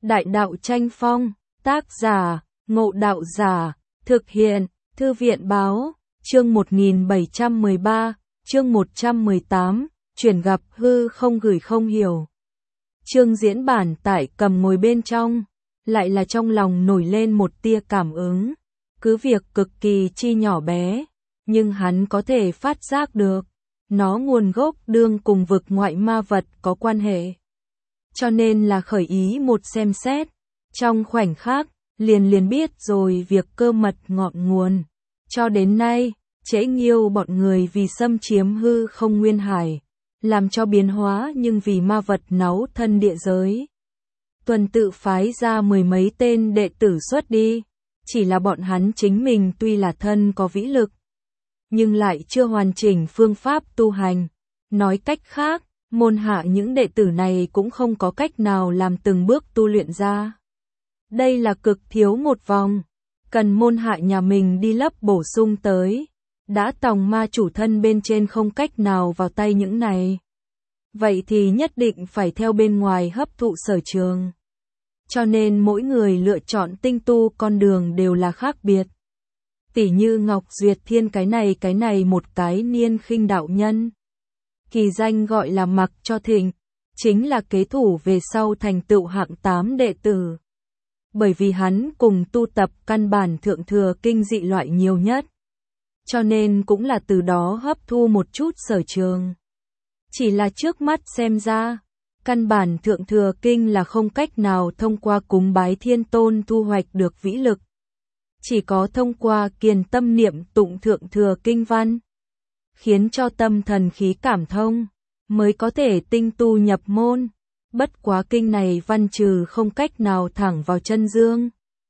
Đại đạo tranh phong, tác giả, Ngộ Đạo Giả, thực hiện, Thư viện báo, chương 1713, chương 118, chuyển gặp hư không gửi không hiểu. Chương diễn bản tại cầm ngồi bên trong, lại là trong lòng nổi lên một tia cảm ứng, cứ việc cực kỳ chi nhỏ bé, nhưng hắn có thể phát giác được, nó nguồn gốc đương cùng vực ngoại ma vật có quan hệ. Cho nên là khởi ý một xem xét, trong khoảnh khắc, liền biết rồi việc cơ mật ngọn nguồn. Cho đến nay, Trễ Nghiêu bọn người vì xâm chiếm hư không nguyên hải, làm cho biến hóa nhưng vì ma vật náu thân địa giới. Tuần tự phái ra mười mấy tên đệ tử xuất đi, chỉ là bọn hắn chính mình tuy là thân có vĩ lực, nhưng lại chưa hoàn chỉnh phương pháp tu hành. Nói cách khác, môn hạ những đệ tử này cũng không có cách nào làm từng bước tu luyện ra. Đây là cực thiếu một vòng, cần môn hạ nhà mình đi lấp bổ sung tới. Đã tòng ma chủ thân bên trên không cách nào vào tay những này, vậy thì nhất định phải theo bên ngoài hấp thụ sở trường. Cho nên mỗi người lựa chọn tinh tu con đường đều là khác biệt. Tỉ như Ngọc Duyệt Thiên cái này một cái niên khinh đạo nhân, kỳ danh gọi là Mặc Cho Thịnh, chính là kế thủ về sau thành tựu hạng 8 đệ tử. Bởi vì hắn cùng tu tập căn bản thượng thừa kinh dị loại nhiều nhất, cho nên cũng là từ đó hấp thu một chút sở trường. Chỉ là trước mắt xem ra, căn bản thượng thừa kinh là không cách nào thông qua cúng bái thiên tôn thu hoạch được vĩ lực. Chỉ có thông qua kiền tâm niệm tụng thượng thừa kinh văn, khiến cho tâm thần khí cảm thông, mới có thể tinh tu nhập môn. Bất quá kinh này văn trừ không cách nào thẳng vào chân dương,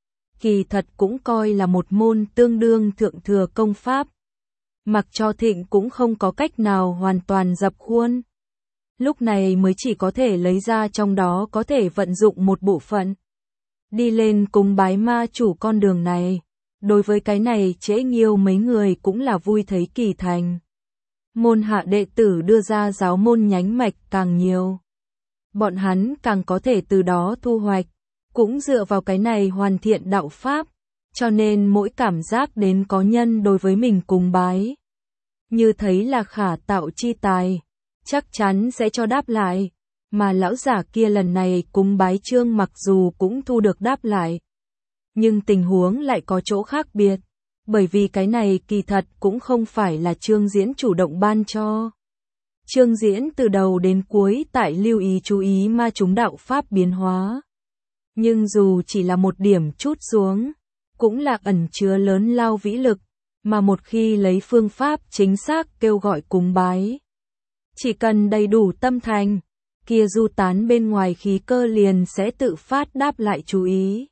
kỳ thật cũng coi là một môn tương đương thượng thừa công pháp. Mặc Cho Thịnh cũng không có cách nào hoàn toàn dập khuôn. Lúc này mới chỉ có thể lấy ra trong đó có thể vận dụng một bộ phận. Đi lên cúng bái ma chủ con đường này, đối với cái này Trễ Nghiêu mấy người cũng là vui thấy kỳ thành. Môn hạ đệ tử đưa ra giáo môn nhánh mạch càng nhiều, bọn hắn càng có thể từ đó thu hoạch, cũng dựa vào cái này hoàn thiện đạo pháp, cho nên mỗi cảm giác đến có nhân đối với mình cúng bái, như thấy là khả tạo chi tài, chắc chắn sẽ cho đáp lại, mà lão giả kia lần này cúng bái Trương mặc dù cũng thu được đáp lại, nhưng tình huống lại có chỗ khác biệt, bởi vì cái này kỳ thật cũng không phải là Trương Diễn chủ động ban cho. Trương Diễn từ đầu đến cuối tại lưu ý chú ý ma chúng đạo pháp biến hóa. Nhưng dù chỉ là một điểm chút xuống, cũng là ẩn chứa lớn lao vĩ lực, mà một khi lấy phương pháp chính xác kêu gọi cúng bái, chỉ cần đầy đủ tâm thành, kia du tán bên ngoài khí cơ liền sẽ tự phát đáp lại chú ý.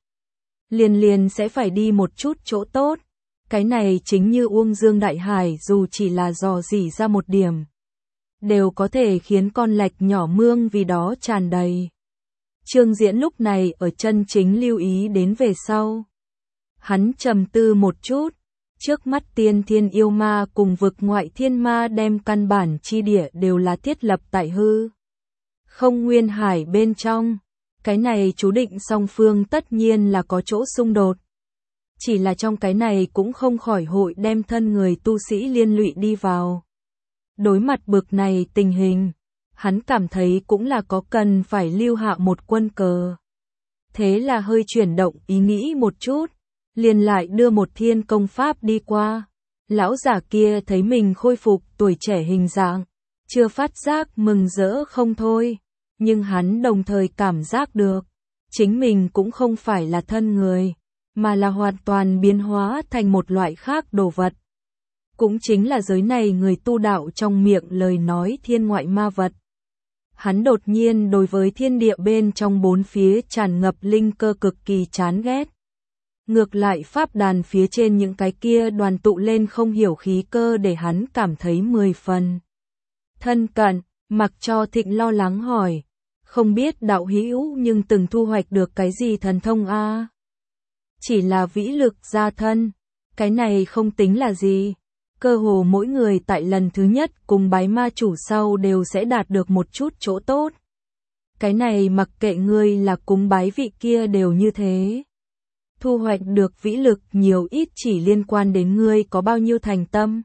Liền sẽ phải đi một chút chỗ tốt. Cái này chính như Uông Dương Đại Hải dù chỉ là dò dỉ ra một điểm, đều có thể khiến con lạch nhỏ mương vì đó tràn đầy. Trương Diễn lúc này ở chân chính lưu ý đến về sau. Hắn trầm tư một chút, trước mắt tiên thiên yêu ma cùng vực ngoại thiên ma đem căn bản chi địa đều là thiết lập tại hư không nguyên hải bên trong. Cái này chú định song phương tất nhiên là có chỗ xung đột. Chỉ là trong cái này cũng không khỏi hội đem thân người tu sĩ liên lụy đi vào. Đối mặt bực này tình hình, hắn cảm thấy cũng là có cần phải lưu hạ một quân cờ. Thế là hơi chuyển động ý nghĩ một chút, liền lại đưa một thiên công pháp đi qua. Lão giả kia thấy mình khôi phục tuổi trẻ hình dạng, chưa phát giác mừng rỡ không thôi, nhưng hắn đồng thời cảm giác được, chính mình cũng không phải là thân người, mà là hoàn toàn biến hóa thành một loại khác đồ vật. Cũng chính là giới này người tu đạo trong miệng lời nói thiên ngoại ma vật. Hắn đột nhiên đối với thiên địa bên trong bốn phía tràn ngập linh cơ cực kỳ chán ghét. Ngược lại pháp đàn phía trên những cái kia đoàn tụ lên không hiểu khí cơ để hắn cảm thấy 10 phần thân cận. Mặc Cho Thịnh lo lắng hỏi, không biết đạo hữu nhưng từng thu hoạch được cái gì thần thông a? Chỉ là vĩ lực gia thân, cái này không tính là gì. Cơ hồ mỗi người tại lần thứ nhất cùng bái ma chủ sau đều sẽ đạt được một chút chỗ tốt. cái này mặc kệ ngươi là cúng bái vị kia đều như thế. Thu hoạch được vĩ lực nhiều ít chỉ liên quan đến ngươi có bao nhiêu thành tâm.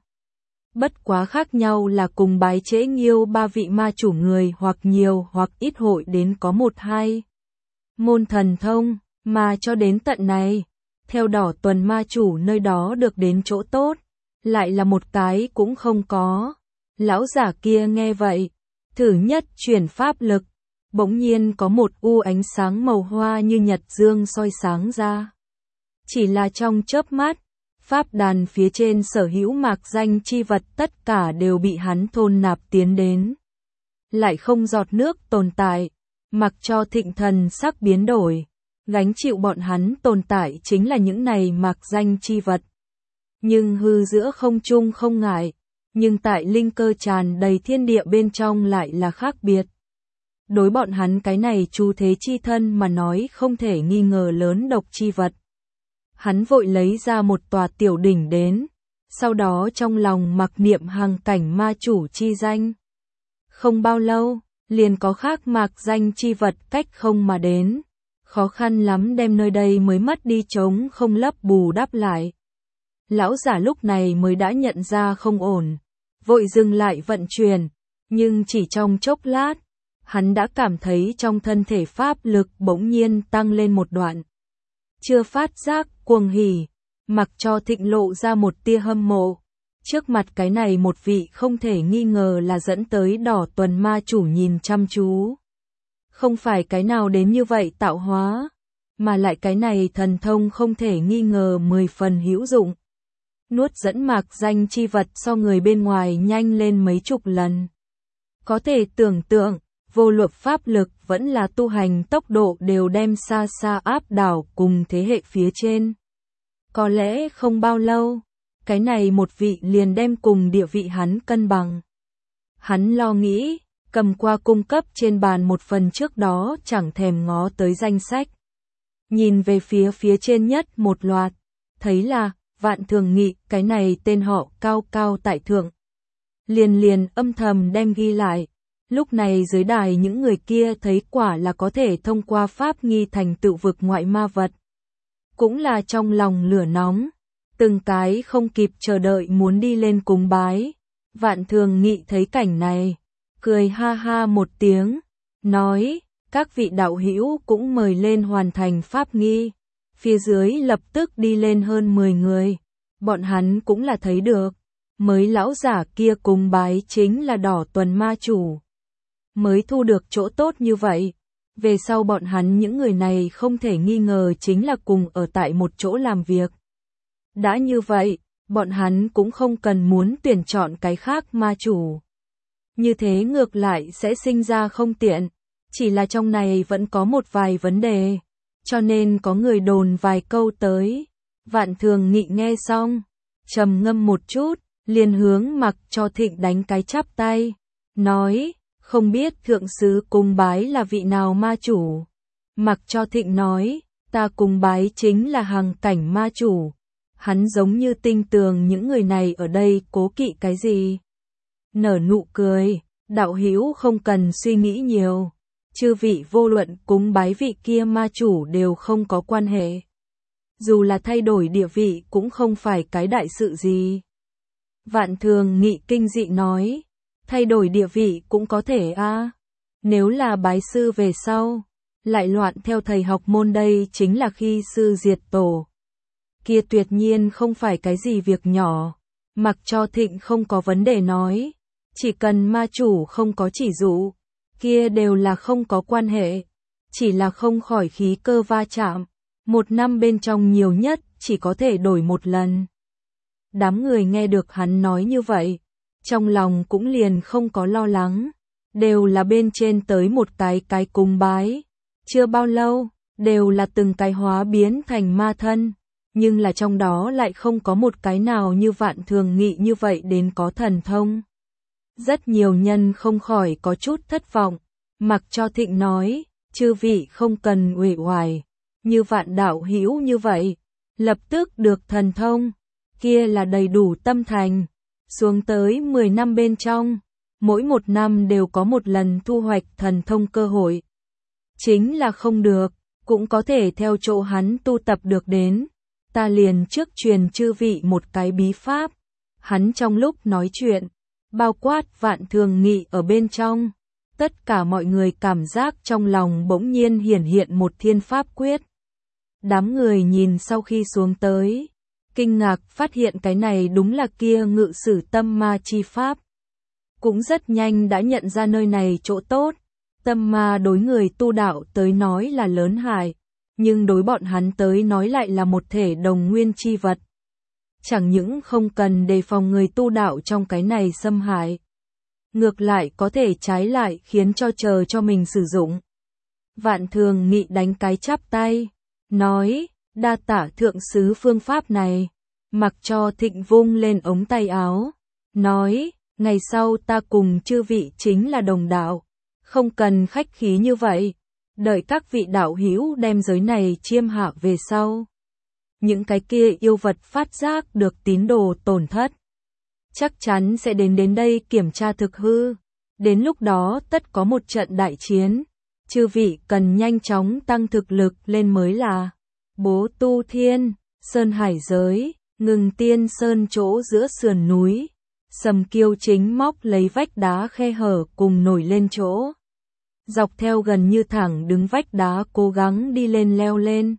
Bất quá khác nhau là cùng bái trễ nghiêu ba vị ma chủ người hoặc nhiều hoặc ít hội đến có một hai môn thần thông, mà cho đến tận này, theo Đỏ Tuần ma chủ nơi đó được đến chỗ tốt, lại là một cái cũng không có. Lão giả kia nghe vậy, thử nhất chuyển pháp lực, bỗng nhiên có một u ánh sáng màu hoa như nhật dương soi sáng ra. Chỉ là trong chớp mắt, pháp đàn phía trên sở hữu mạc danh chi vật tất cả đều bị hắn thôn nạp tiến đến. Lại không giọt nước tồn tại, mặc cho thịnh thần sắc biến đổi, gánh chịu bọn hắn tồn tại chính là những này mạc danh chi vật. Nhưng hư giữa không trung không ngại, nhưng tại linh cơ tràn đầy thiên địa bên trong lại là khác biệt. Đối bọn hắn cái này chu thế chi thân mà nói không thể nghi ngờ lớn độc chi vật. Hắn vội lấy ra một tòa tiểu đỉnh đến, sau đó trong lòng mặc niệm hàng cảnh ma chủ chi danh. Không bao lâu, liền có khác mạc danh chi vật cách không mà đến, khó khăn lắm đem nơi đây mới mất đi trống không lấp bù đắp lại. Lão giả lúc này mới đã nhận ra không ổn, vội dừng lại vận chuyển, nhưng chỉ trong chốc lát, hắn đã cảm thấy trong thân thể pháp lực bỗng nhiên tăng lên một đoạn. Chưa phát giác, cuồng hỉ, mặc cho thịnh lộ ra một tia hâm mộ. Trước mặt cái này một vị không thể nghi ngờ là dẫn tới Đỏ Tuần ma chủ nhìn chăm chú. Không phải cái nào đến như vậy tạo hóa, mà lại cái này thần thông không thể nghi ngờ 10 phần hữu dụng. Nuốt dẫn mạc danh chi vật so người bên ngoài nhanh lên mấy chục lần. Có thể tưởng tượng, vô luận pháp lực vẫn là tu hành tốc độ đều đem xa xa áp đảo cùng thế hệ phía trên. Có lẽ không bao lâu, cái này một vị liền đem cùng địa vị hắn cân bằng. Hắn lo nghĩ, cầm qua cung cấp trên bàn một phần trước đó chẳng thèm ngó tới danh sách. Nhìn về phía trên nhất một loạt, thấy là Vạn Thường Nghị, cái này tên họ cao cao tại thượng. Liền âm thầm đem ghi lại. Lúc này dưới đài những người kia thấy quả là có thể thông qua pháp nghi thành tựu vực ngoại ma vật. Cũng là trong lòng lửa nóng, từng cái không kịp chờ đợi muốn đi lên cúng bái. Vạn Thường Nghị thấy cảnh này, cười ha ha một tiếng, nói, các vị đạo hữu cũng mời lên hoàn thành pháp nghi. Phía dưới lập tức đi lên hơn 10 người, bọn hắn cũng là thấy được, mới lão giả kia cúng bái chính là Đỏ Tuần ma chủ. Mới thu được chỗ tốt như vậy, về sau bọn hắn những người này không thể nghi ngờ chính là cùng ở tại một chỗ làm việc. Đã như vậy, bọn hắn cũng không cần muốn tuyển chọn cái khác ma chủ. Như thế ngược lại sẽ sinh ra không tiện, chỉ là trong này vẫn có một vài vấn đề, cho nên có người đồn vài câu tới. Vạn Thường Nghị nghe xong, trầm ngâm một chút, liền hướng mặc cho thịnh đánh cái chắp tay, nói, không biết thượng sứ cung bái là vị nào ma chủ. Mặc cho thịnh nói, ta cung bái chính là hàng cảnh ma chủ. Hắn giống như tinh tường những người này ở đây cố kỵ cái gì. Nở nụ cười, đạo hữu không cần suy nghĩ nhiều. Chư vị vô luận cúng bái vị kia ma chủ đều không có quan hệ. Dù là thay đổi địa vị cũng không phải cái đại sự gì. Vạn Thường Nghị kinh dị nói, thay đổi địa vị cũng có thể a. Nếu là bái sư về sau, lại loạn theo thầy học môn đây chính là khi sư diệt tổ. Kia tuyệt nhiên không phải cái gì việc nhỏ. Mặc cho thịnh không có vấn đề nói, chỉ cần ma chủ không có chỉ dụ, kia đều là không có quan hệ, chỉ là không khỏi khí cơ va chạm, một năm bên trong nhiều nhất chỉ có thể đổi một lần. Đám người nghe được hắn nói như vậy, trong lòng cũng liền không có lo lắng, đều là bên trên tới một cái cung bái, chưa bao lâu, đều là từng cái hóa biến thành ma thân, nhưng là trong đó lại không có một cái nào như Vạn Thường Nghị như vậy đến có thần thông. Rất nhiều nhân không khỏi có chút thất vọng, mặc cho thịnh nói, chư vị không cần uể oải, như Vạn đạo hữu như vậy, lập tức được thần thông, kia là đầy đủ tâm thành, xuống tới 10 năm bên trong, mỗi một năm đều có một lần thu hoạch thần thông cơ hội, chính là không được, cũng có thể theo chỗ hắn tu tập được đến. Ta liền trước truyền chư vị một cái bí pháp. Hắn trong lúc nói chuyện, bao quát Vạn Thường Nghị ở bên trong. Tất cả mọi người cảm giác trong lòng bỗng nhiên hiển hiện một thiên pháp quyết. Đám người nhìn sau khi xuống tới, kinh ngạc phát hiện cái này đúng là kia Ngự Sử Tâm Ma chi pháp. Cũng rất nhanh đã nhận ra nơi này chỗ tốt. Tâm ma đối người tu đạo tới nói là lớn hại, nhưng đối bọn hắn tới nói lại là một thể đồng nguyên chi vật. Chẳng những không cần đề phòng người tu đạo trong cái này xâm hại, ngược lại có thể trái lại khiến cho chờ cho mình sử dụng. Vạn Thường Nghị đánh cái chắp tay, nói, đa tạ thượng sứ phương pháp này, mặc cho Thịnh vung lên ống tay áo, nói, ngày sau ta cùng chư vị chính là đồng đạo, không cần khách khí như vậy, đợi các vị đạo hữu đem giới này chiêm hạ về sau. Những cái kia yêu vật phát giác được tín đồ tổn thất, chắc chắn sẽ đến đây kiểm tra thực hư, đến lúc đó tất có một trận đại chiến, chư vị cần nhanh chóng tăng thực lực lên mới là. Bố Tu Thiên, Sơn Hải giới, Ngừng Tiên Sơn chỗ giữa sườn núi, Sầm Kiêu chính móc lấy vách đá khe hở cùng nổi lên chỗ. Dọc theo gần như thẳng đứng vách đá cố gắng đi lên leo lên.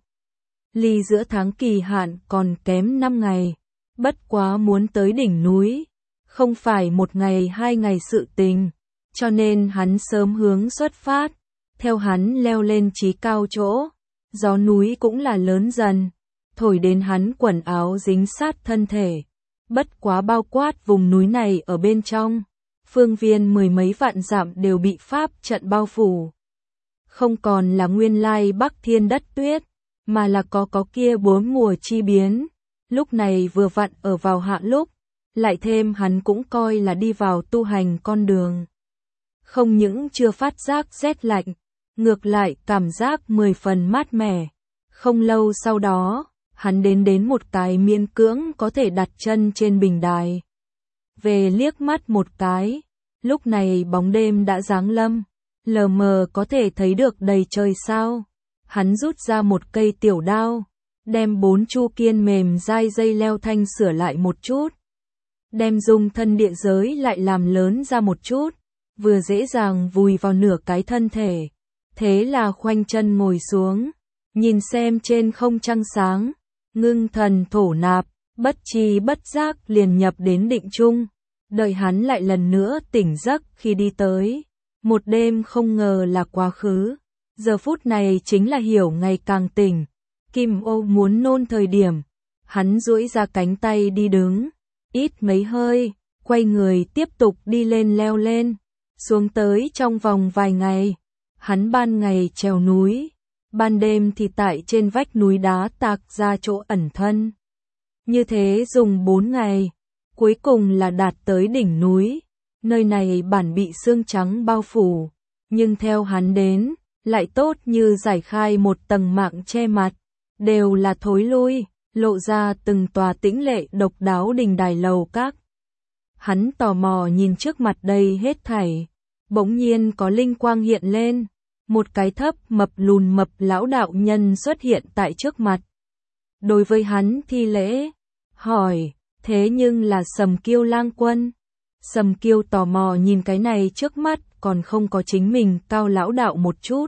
Ly giữa tháng kỳ hạn còn kém 5 ngày, bất quá muốn tới đỉnh núi, không phải một ngày 2 ngày sự tình, cho nên hắn sớm hướng xuất phát, theo hắn leo lên chí cao chỗ, gió núi cũng là lớn dần, thổi đến hắn quần áo dính sát thân thể, bất quá bao quát vùng núi này ở bên trong. Phương viên 10 mấy vạn dặm đều bị pháp trận bao phủ. Không còn là nguyên lai Bắc Thiên đất tuyết, mà là có kia 4 mùa chi biến. Lúc này vừa vặn ở vào hạ lúc, lại thêm hắn cũng coi là đi vào tu hành con đường. Không những chưa phát giác rét lạnh, ngược lại cảm giác 10 phần mát mẻ. Không lâu sau đó, hắn đến một cái miễn cưỡng có thể đặt chân trên bình đài. Về liếc mắt một cái, lúc này bóng đêm đã giáng lâm, lờ mờ có thể thấy được đầy trời sao. Hắn rút ra một cây tiểu đao, đem 4 chu kiên mềm dai dây leo thanh sửa lại một chút, đem dung thân địa giới lại làm lớn ra một chút, vừa dễ dàng vùi vào nửa cái thân thể. Thế là khoanh chân ngồi xuống, nhìn xem trên không trăng sáng, ngưng thần thổ nạp, bất tri bất giác liền nhập đến định chung. Đợi hắn lại lần nữa tỉnh giấc khi đi tới, một đêm không ngờ là quá khứ, giờ phút này chính là hiểu ngày càng tỉnh. Kim Ô muốn nôn thời điểm, hắn duỗi ra cánh tay đi đứng, ít mấy hơi, quay người tiếp tục đi lên leo lên, xuống tới trong vòng vài ngày. Hắn ban ngày trèo núi, ban đêm thì tại trên vách núi đá tạc ra chỗ ẩn thân. Như thế dùng 4 ngày. Cuối cùng là đạt tới đỉnh núi, nơi này bản bị sương trắng bao phủ, nhưng theo hắn đến, lại tốt như giải khai một tầng mạng che mặt, đều là thối lui, lộ ra từng tòa tĩnh lệ độc đáo đình đài lầu các. Hắn tò mò nhìn trước mặt đây hết thảy, bỗng nhiên có linh quang hiện lên, một cái thấp mập lùn mập lão đạo nhân xuất hiện tại trước mặt. Đối với hắn thi lễ, hỏi, thế nhưng là Sầm Kiêu lang quân. Sầm Kiêu tò mò nhìn cái này trước mắt còn không có chính mình cao lão đạo một chút.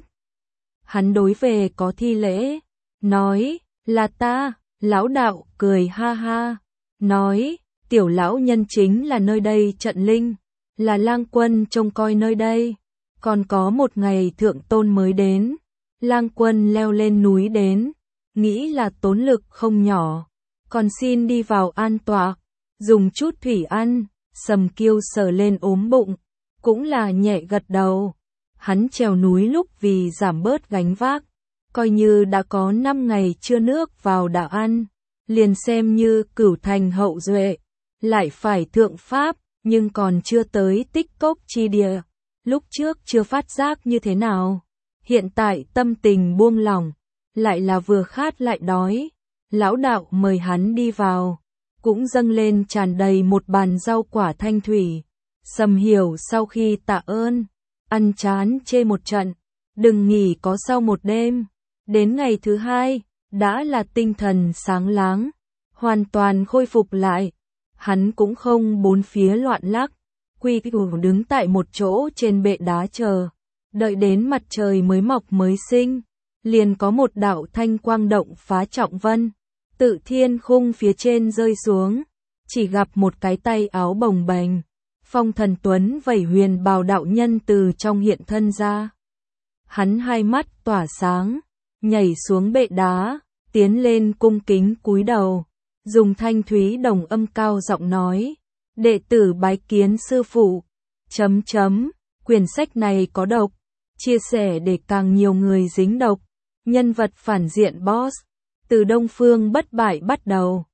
Hắn đối về có thi lễ, nói, là ta. Lão đạo cười ha ha, nói, tiểu lão nhân chính là nơi đây trận linh, là lang quân trông coi nơi đây. Còn có một ngày thượng tôn mới đến, lang quân leo lên núi đến, nghĩ là tốn lực không nhỏ. Còn xin đi vào an tọa, dùng chút thủy ăn. Sầm Kiêu sờ lên ốm bụng, cũng là nhẹ gật đầu. Hắn trèo núi lúc vì giảm bớt gánh vác, coi như đã có 5 ngày chưa nước vào đã ăn, liền xem như cửu thành hậu duệ, lại phải thượng pháp, nhưng còn chưa tới tích cốc chi địa. Lúc trước chưa phát giác như thế nào, hiện tại tâm tình buông lỏng, lại là vừa khát lại đói. Lão đạo mời hắn đi vào, cũng dâng lên tràn đầy một bàn rau quả thanh thủy. Sầm Hiểu sau khi tạ ơn, ăn chán chê một trận, đừng nghỉ có sau một đêm. Đến ngày thứ hai, đã là tinh thần sáng láng, hoàn toàn khôi phục lại. Hắn cũng không bốn phía loạn lắc, quy củ đứng tại một chỗ trên bệ đá chờ. Đợi đến mặt trời mới mọc mới sinh, liền có một đạo thanh quang động phá trọng vân, tự thiên khung phía trên rơi xuống, chỉ gặp một cái tay áo bồng bềnh, phong thần tuấn vẩy huyền bào đạo nhân từ trong hiện thân ra. Hắn hai mắt tỏa sáng, nhảy xuống bệ đá, tiến lên cung kính cúi đầu, dùng thanh thúy đồng âm cao giọng nói, đệ tử bái kiến sư phụ, quyển sách này có độc, chia sẻ để càng nhiều người dính độc, nhân vật phản diện boss, từ Đông Phương bất bại bắt đầu.